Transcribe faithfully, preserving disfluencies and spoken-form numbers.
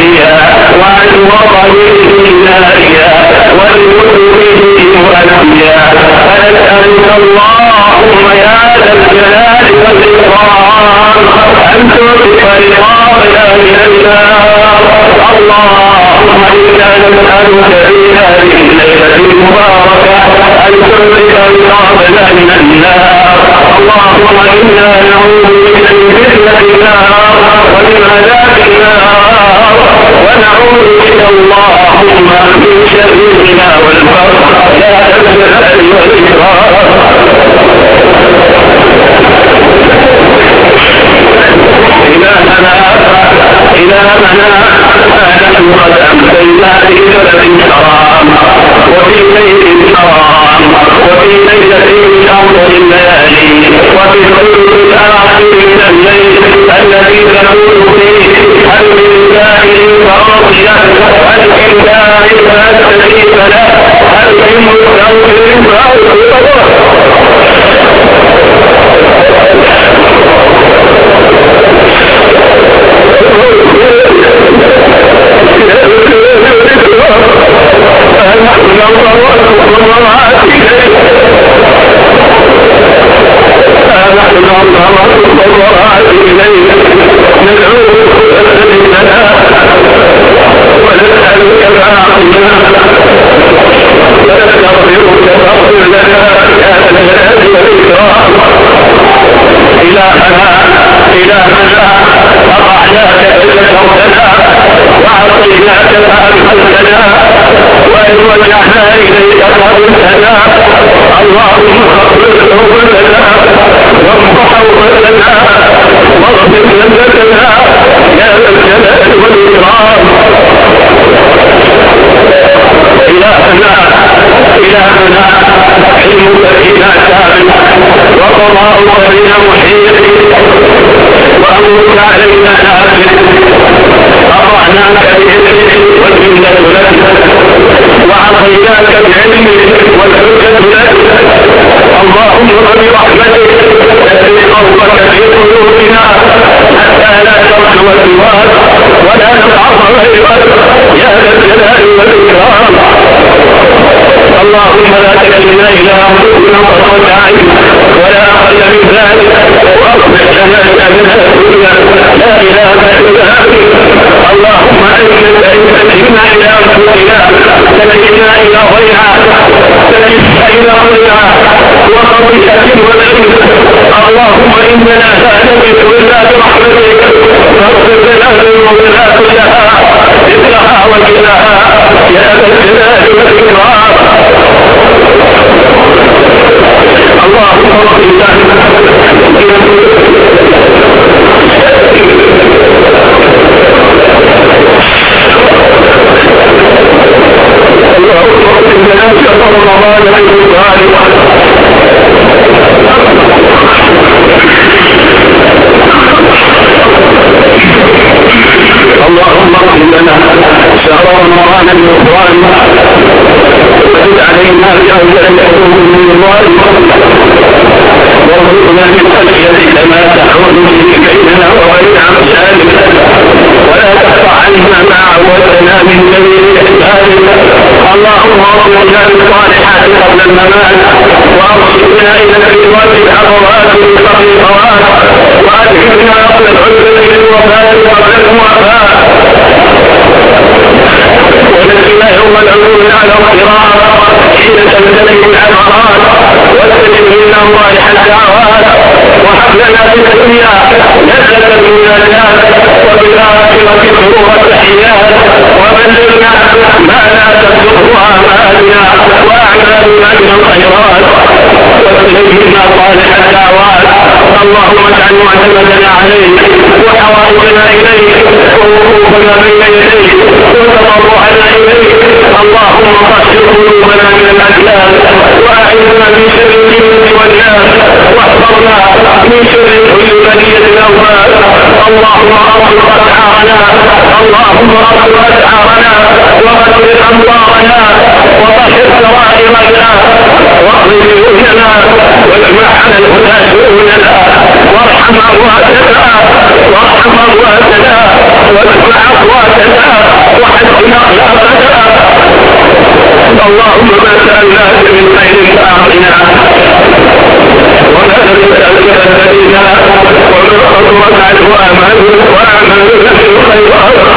جاريا وعن وطنه ناريا والمسلمين والأنبياء. فنسألك اللهم يا ذا الجلال والإكرام أن تطفئ رقابنا من النار. اللهم إنا نسألك في هذه الليلة المباركة أن تطفئ رقابنا من النار. اللهم إنا نعوذ بك من فتنة النار ومن عذاب النار، ونعوذ بك اللهم من شر الغنى والفقر يا ذا الجلال والإكرام. إلهنا إلهنا نحن قد أمسينا في بلد حرام وفي بيت حرام وفي ليلة من أفضل الليالي وفي الثلث الآخر من الليل الذي تكون فيه هل من سائل فأعطيه، هل من داع فأستجيب له، هل من مستغفر فأغفر له. إلهنا إلهنا أطعناك فذكرتنا وعصيناك فأمهلتنا وإن وجعنا إليك قبلتنا. اللهم اغفر ذنوبنا وامح عوبتنا واغفر ذنبتنا يا ذا الجلال والإكرام. إلهنا إلهنا علمك فينا كامل وقضاؤك بنا محيط وأمرك علينا نافذ. أطعناك بإذنك والمنة لك وعصيناك بعلمك والحجة لك. اللهم برحمتك تسري قومك في قلوبنا حتى لا ترجو سواك ولا نفعظ غيرك يا ذا الجلال والإكرام. اللهم لا تكلنا إلى أنفسنا طرفة عين ولا أقل من ذلك، وأصلح لنا شأننا كله لا إله إلا أنت. اللهم أنت إن تكلنا إلى أنفسنا تكلنا إلى غيرها تكلنا إلى غيرها وخطيئة وذنب. اللهم إننا لا نملك إلا برحمتك فاغفر لنا ذنوبنا كلها مثلها وكلها يا ذا الجلال والإكرام. اللهم اغفر لنا اللهم اغفر لنا شر رمضان والمبارك. اللهم اغفر لنا شهر رمضان المبارك وزد علينا بأول يكون من الظالم وارزقنا من خشيتك ما تحول به بيننا وبين أمثالك ولا تقطع عنا ما عودنا من جميع إحسانك. اللهم ارزقنا بالصالحات قبل الممات وارشدنا إلى الرضوان الحضرات بفضل الخوات وأدخلنا قبل العذر بالوفاة قبل الموافاة ونجنا يوم العلوم على الصراط حين تمتلك العبرات واستجب منا صالح الدعوات وهب لنا في الدنيا لذة المناجاة وفي الآخرة سرور التحيات وبلغنا ما لا تبلغه آمالنا وأعمالنا من الخيرات واستجب منا صالح الدعوات. اللهم اجعل معتمدنا عليك وحوائجنا إليك ووقوفنا بين يديك وتضرعنا إليك. اللهم طهر قلوبنا من الأجلال وأعذنا من شر الجن والناس واحفظنا من شر كل بلية الأوهام. اللهم أطلق أسعارنا اللهم أطلق أسعارنا وغفر أمطارنا وطهر سرائرنا واقض ديوننا واجمع على الهدى شؤوننا وارحم أمواتنا وارحم أمواتنا واجمع أقواتنا اللهم ما سألناك من خير فأعطنا وما لم تسألك فإنا وما خطرت عنه أمل وأعمالنا في الخيرات